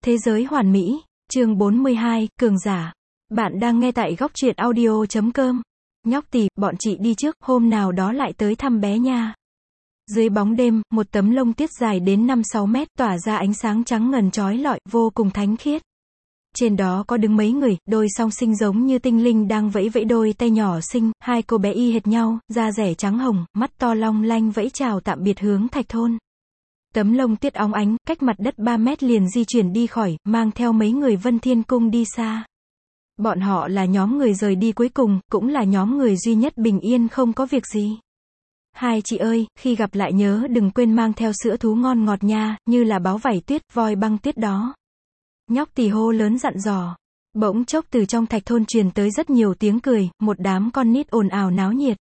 Thế giới hoàn mỹ, chương 42, cường giả. Bạn đang nghe tại góc truyện audio.com. Nhóc tì, bọn chị đi trước, hôm nào đó lại tới thăm bé nha. Dưới bóng đêm, một tấm lông tiết dài đến 5-6 mét tỏa ra ánh sáng trắng ngần chói lọi, vô cùng thánh khiết. Trên đó có đứng mấy người, đôi song sinh giống như tinh linh đang vẫy vẫy đôi tay nhỏ xinh, hai cô bé y hệt nhau, da rẻ trắng hồng, mắt to long lanh vẫy chào tạm biệt hướng Thạch Thôn. Tấm lông tiết óng ánh, cách mặt đất 3 mét liền di chuyển đi khỏi, mang theo mấy người Vân Thiên Cung đi xa. Bọn họ là nhóm người rời đi cuối cùng, cũng là nhóm người duy nhất bình yên không có việc gì. Hai chị ơi, khi gặp lại nhớ đừng quên mang theo sữa thú ngon ngọt nha, như là báo vảy tuyết, voi băng tuyết đó. Nhóc tì hô lớn dặn dò. Bỗng chốc từ trong Thạch Thôn truyền tới rất nhiều tiếng cười, một đám con nít ồn ào náo nhiệt.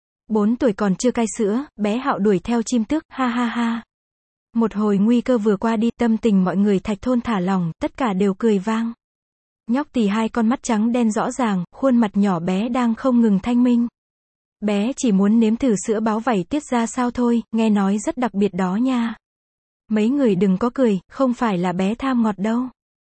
4 tuổi còn chưa cai sữa, bé Hạo đuổi theo chim tước, ha ha ha. Một hồi nguy cơ vừa qua đi, tâm tình mọi người Thạch Thôn thả lỏng, tất cả đều cười vang. Nhóc tì hai con mắt trắng đen rõ ràng, khuôn mặt nhỏ bé đang không ngừng thanh minh. Bé chỉ muốn nếm thử sữa báo vảy tiết ra sao thôi, nghe nói rất đặc biệt đó nha. Mấy người đừng có cười, không phải là bé tham ngọt đâu.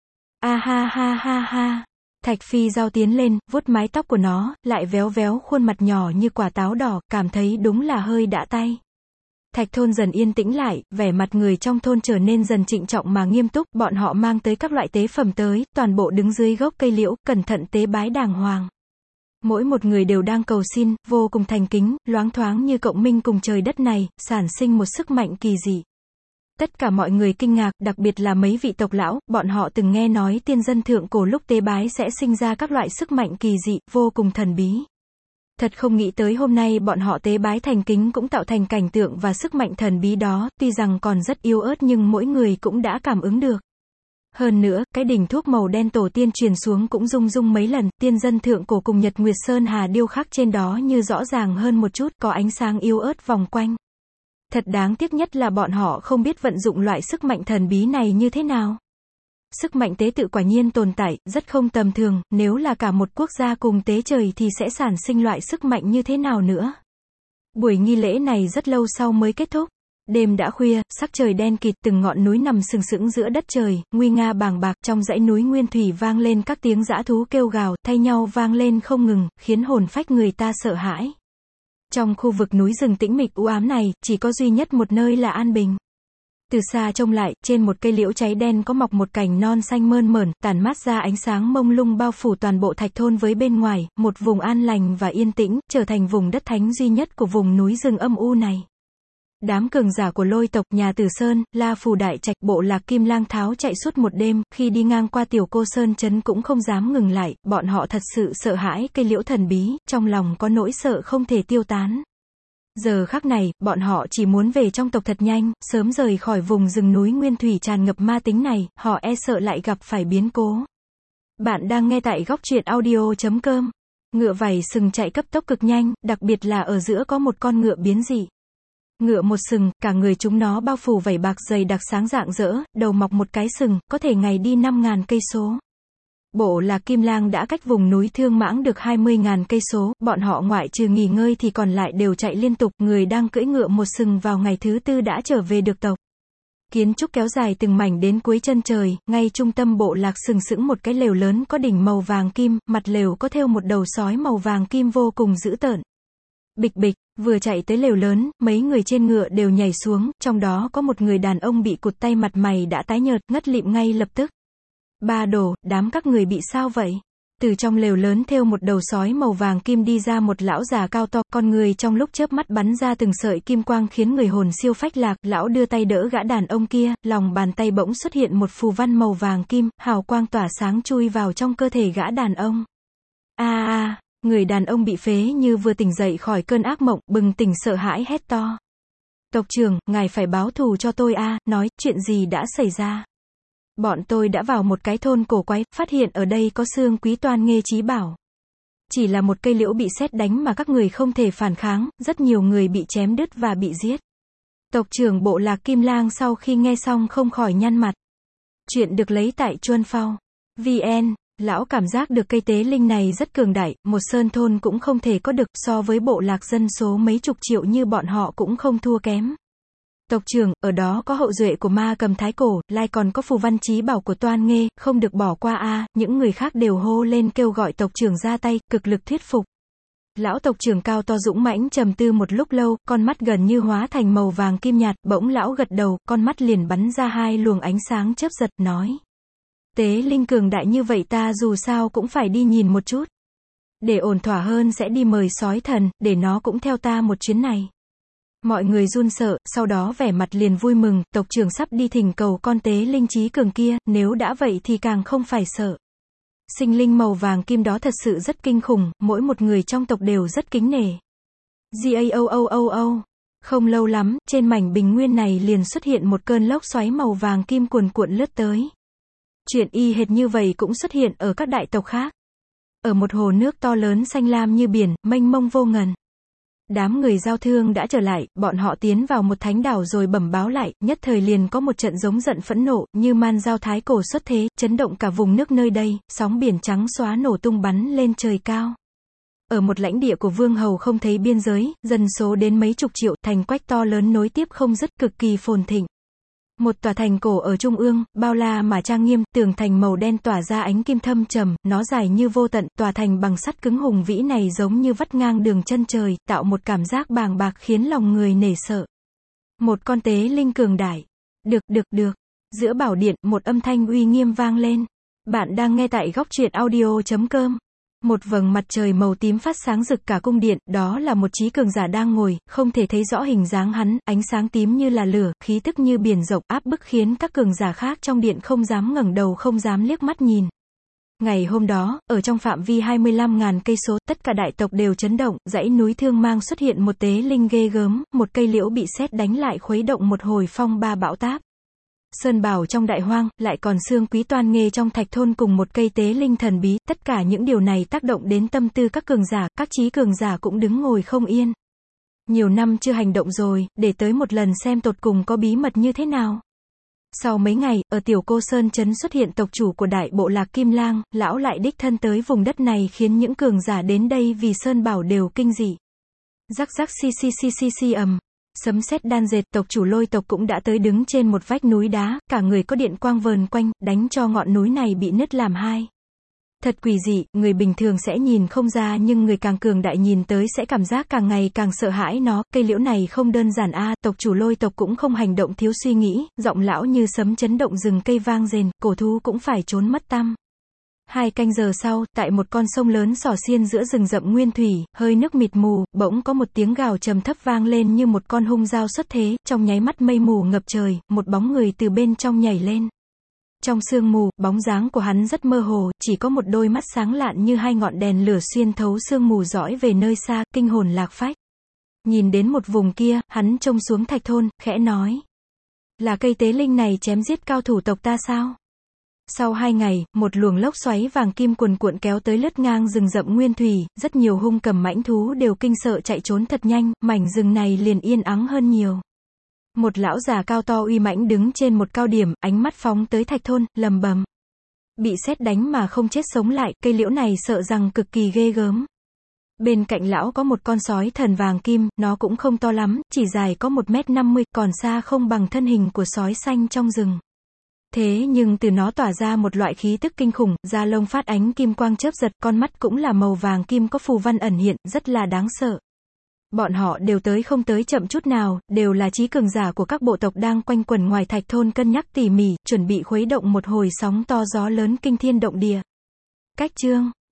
A ha ha ha ha. Thạch Phi Giao tiến lên, vuốt mái tóc của nó, lại véo véo khuôn mặt nhỏ như quả táo đỏ, cảm thấy đúng là hơi đã tay. Thạch Thôn dần yên tĩnh lại, vẻ mặt người trong thôn trở nên dần trịnh trọng mà nghiêm túc, bọn họ mang tới các loại tế phẩm tới, toàn bộ đứng dưới gốc cây liễu, cẩn thận tế bái đàng hoàng. Mỗi một người đều đang cầu xin, vô cùng thành kính, loáng thoáng như cộng minh cùng trời đất này, sản sinh một sức mạnh kỳ dị. Tất cả mọi người kinh ngạc, đặc biệt là mấy vị tộc lão, bọn họ từng nghe nói tiên dân thượng cổ lúc tế bái sẽ sinh ra các loại sức mạnh kỳ dị, vô cùng thần bí. Thật không nghĩ tới hôm nay bọn họ tế bái thành kính cũng tạo thành cảnh tượng và sức mạnh thần bí đó, tuy rằng còn rất yếu ớt nhưng mỗi người cũng đã cảm ứng được. Hơn nữa, cái đỉnh thuốc màu đen tổ tiên truyền xuống cũng rung rung mấy lần, tiên dân thượng cổ cùng Nhật Nguyệt Sơn Hà điêu khắc trên đó như rõ ràng hơn một chút, có ánh sáng yếu ớt vòng quanh. Thật đáng tiếc nhất là bọn họ không biết vận dụng loại sức mạnh thần bí này như thế nào. Sức mạnh tế tự quả nhiên tồn tại, rất không tầm thường, nếu là cả một quốc gia cùng tế trời thì sẽ sản sinh loại sức mạnh như thế nào nữa. Buổi nghi lễ này rất lâu sau mới kết thúc. Đêm đã khuya, sắc trời đen kịt, từng ngọn núi nằm sừng sững giữa đất trời, nguy nga bàng bạc, trong dãy núi nguyên thủy vang lên các tiếng dã thú kêu gào, thay nhau vang lên không ngừng, khiến hồn phách người ta sợ hãi. Trong khu vực núi rừng tĩnh mịch u ám này, chỉ có duy nhất một nơi là an bình. Từ xa trông lại, trên một cây liễu cháy đen có mọc một cành non xanh mơn mởn, tản mát ra ánh sáng mông lung bao phủ toàn bộ Thạch Thôn với bên ngoài, một vùng an lành và yên tĩnh, trở thành vùng đất thánh duy nhất của vùng núi rừng âm u này. Đám cường giả của Lôi tộc, nhà Tử Sơn, La Phù Đại Trạch, bộ lạc Kim Lang Tháo chạy suốt một đêm, khi đi ngang qua Tiểu Cô Sơn trấn cũng không dám ngừng lại, bọn họ thật sự sợ hãi cây liễu thần bí, trong lòng có nỗi sợ không thể tiêu tán. Giờ khắc này, bọn họ chỉ muốn về trong tộc thật nhanh, sớm rời khỏi vùng rừng núi nguyên thủy tràn ngập ma tính này, họ e sợ lại gặp phải biến cố. Bạn đang nghe tại góc truyện audio.com. Ngựa vảy sừng chạy cấp tốc cực nhanh, đặc biệt là ở giữa có một con ngựa biến dị. Ngựa một sừng, cả người chúng nó bao phủ vảy bạc dày đặc sáng rạng rỡ, đầu mọc một cái sừng, có thể ngày đi 5.000 cây số. Bộ lạc Kim Lang đã cách vùng núi Thương Mãng được 20.000 cây số, bọn họ ngoại trừ nghỉ ngơi thì còn lại đều chạy liên tục, người đang cưỡi ngựa một sừng vào ngày thứ 4 đã trở về được tộc. Kiến trúc kéo dài từng mảnh đến cuối chân trời, ngay trung tâm bộ lạc sừng sững một cái lều lớn có đỉnh màu vàng kim, mặt lều có thêu một đầu sói màu vàng kim vô cùng dữ tợn. Bịch bịch, vừa chạy tới lều lớn, mấy người trên ngựa đều nhảy xuống, trong đó có một người đàn ông bị cụt tay, mặt mày đã tái nhợt, ngất lịm ngay lập tức. Ba đồ, đám các người bị sao vậy? Từ trong lều lớn thêu một đầu sói màu vàng kim đi ra một lão già cao to, con người trong lúc chớp mắt bắn ra từng sợi kim quang khiến người hồn siêu phách lạc, lão đưa tay đỡ gã đàn ông kia, lòng bàn tay bỗng xuất hiện một phù văn màu vàng kim, hào quang tỏa sáng chui vào trong cơ thể gã đàn ông. Người đàn ông bị phế như vừa tỉnh dậy khỏi cơn ác mộng, bừng tỉnh sợ hãi hét to. Tộc trưởng, ngài phải báo thù cho tôi nói, chuyện gì đã xảy ra? Bọn tôi đã vào một cái thôn cổ quái, phát hiện ở đây có xương quý toan nghê trí bảo. Chỉ là một cây liễu bị sét đánh mà các người không thể phản kháng, rất nhiều người bị chém đứt và bị giết. Tộc trưởng bộ lạc Kim Lang sau khi nghe xong không khỏi nhăn mặt. Chuyện được lấy tại Chuân Phao. VN. Lão cảm giác được cây tế linh này rất cường đại, một sơn thôn cũng không thể có được, so với bộ lạc dân số mấy chục triệu như bọn họ cũng không thua kém. Tộc trưởng, ở đó có hậu duệ của Ma Cầm Thái Cổ, lại còn có phù văn chí bảo của Toan Nghê, không được bỏ qua a. Những người khác đều hô lên kêu gọi tộc trưởng ra tay, cực lực thuyết phục. Lão tộc trưởng cao to dũng mãnh trầm tư một lúc lâu, con mắt gần như hóa thành màu vàng kim nhạt, bỗng lão gật đầu, con mắt liền bắn ra hai luồng ánh sáng chớp giật, nói. Tế linh cường đại như vậy ta dù sao cũng phải đi nhìn một chút. Để ổn thỏa hơn sẽ đi mời sói thần, để nó cũng theo ta một chuyến này. Mọi người run sợ, sau đó vẻ mặt liền vui mừng, tộc trưởng sắp đi thỉnh cầu con tế linh trí cường kia, nếu đã vậy thì càng không phải sợ. Sinh linh màu vàng kim đó thật sự rất kinh khủng, mỗi một người trong tộc đều rất kính nể. Không lâu lắm, trên mảnh bình nguyên này liền xuất hiện một cơn lốc xoáy màu vàng kim cuồn cuộn lướt tới. Chuyện y hệt như vậy cũng xuất hiện ở các đại tộc khác. Ở một hồ nước to lớn xanh lam như biển, mênh mông vô ngần. Đám người giao thương đã trở lại, bọn họ tiến vào một thánh đảo rồi bẩm báo lại, nhất thời liền có một trận giống giận phẫn nộ, như man giao thái cổ xuất thế, chấn động cả vùng nước nơi đây, sóng biển trắng xóa nổ tung bắn lên trời cao. Ở một lãnh địa của vương hầu không thấy biên giới, dân số đến mấy chục triệu, thành quách to lớn nối tiếp không dứt, cực kỳ phồn thịnh. Một tòa thành cổ ở trung ương, bao la mà trang nghiêm, tường thành màu đen tỏa ra ánh kim thâm trầm, nó dài như vô tận, tòa thành bằng sắt cứng hùng vĩ này giống như vắt ngang đường chân trời, tạo một cảm giác bàng bạc khiến lòng người nể sợ. Một con tế linh cường đại. Được. Giữa bảo điện, một âm thanh uy nghiêm vang lên. Bạn đang nghe tại góc truyện audio.com. Một vầng mặt trời màu tím phát sáng rực cả cung điện, đó là một trí cường giả đang ngồi, không thể thấy rõ hình dáng hắn, ánh sáng tím như là lửa, khí tức như biển rộng, áp bức khiến các cường giả khác trong điện không dám ngẩng đầu không dám liếc mắt nhìn. Ngày hôm đó, ở trong phạm vi 25.000 cây số, tất cả đại tộc đều chấn động, dãy núi Thương Mang xuất hiện một tế linh ghê gớm, một cây liễu bị sét đánh lại khuấy động một hồi phong ba bão táp. Sơn bảo trong đại hoang, lại còn xương quý Toan Nghê trong thạch thôn cùng một cây tế linh thần bí, tất cả những điều này tác động đến tâm tư các cường giả, các trí cường giả cũng đứng ngồi không yên. Nhiều năm chưa hành động rồi, để tới một lần xem tột cùng có bí mật như thế nào. Sau mấy ngày, ở Tiểu Cô Sơn Trấn xuất hiện tộc chủ của đại bộ lạc Kim Lang, lão lại đích thân tới vùng đất này khiến những cường giả đến đây vì Sơn bảo đều kinh dị. Rắc ầm. Sấm sét đan dệt, tộc chủ Lôi tộc cũng đã tới đứng trên một vách núi đá, cả người có điện quang vờn quanh, đánh cho ngọn núi này bị nứt làm hai. Thật quỷ dị, người bình thường sẽ nhìn không ra nhưng người càng cường đại nhìn tới sẽ cảm giác càng ngày càng sợ hãi nó, cây liễu này không đơn giản a. Tộc chủ Lôi tộc cũng không hành động thiếu suy nghĩ, giọng lão như sấm chấn động rừng cây vang rền, cổ thú cũng phải trốn mất tăm. 2 canh giờ sau, tại một con sông lớn xỏ xiên giữa rừng rậm nguyên thủy, hơi nước mịt mù, bỗng có một tiếng gào trầm thấp vang lên như một con hung dao xuất thế, trong nháy mắt mây mù ngập trời, một bóng người từ bên trong nhảy lên. Trong sương mù, bóng dáng của hắn rất mơ hồ, chỉ có một đôi mắt sáng lạn như hai ngọn đèn lửa xuyên thấu sương mù dõi về nơi xa, kinh hồn lạc phách. Nhìn đến một vùng kia, hắn trông xuống thạch thôn, khẽ nói. Là cây tế linh này chém giết cao thủ tộc ta sao? Sau 2 ngày, một luồng lốc xoáy vàng kim cuồn cuộn kéo tới lướt ngang rừng rậm nguyên thủy, rất nhiều hung cầm mãnh thú đều kinh sợ chạy trốn thật nhanh, mảnh rừng này liền yên ắng hơn nhiều. Một lão già cao to uy mãnh đứng trên một cao điểm, ánh mắt phóng tới thạch thôn, lầm bầm. Bị sét đánh mà không chết sống lại, cây liễu này sợ rằng cực kỳ ghê gớm. Bên cạnh lão có một con sói thần vàng kim, nó cũng không to lắm, chỉ dài có 1m50, còn xa không bằng thân hình của sói xanh trong rừng. Thế nhưng từ nó tỏa ra một loại khí tức kinh khủng, da lông phát ánh kim quang chớp giật, con mắt cũng là màu vàng kim có phù văn ẩn hiện, rất là đáng sợ. Bọn họ đều tới không tới chậm chút nào, đều là trí cường giả của các bộ tộc đang quanh quẩn ngoài thạch thôn cân nhắc tỉ mỉ, chuẩn bị khuấy động một hồi sóng to gió lớn kinh thiên động địa. Cách chương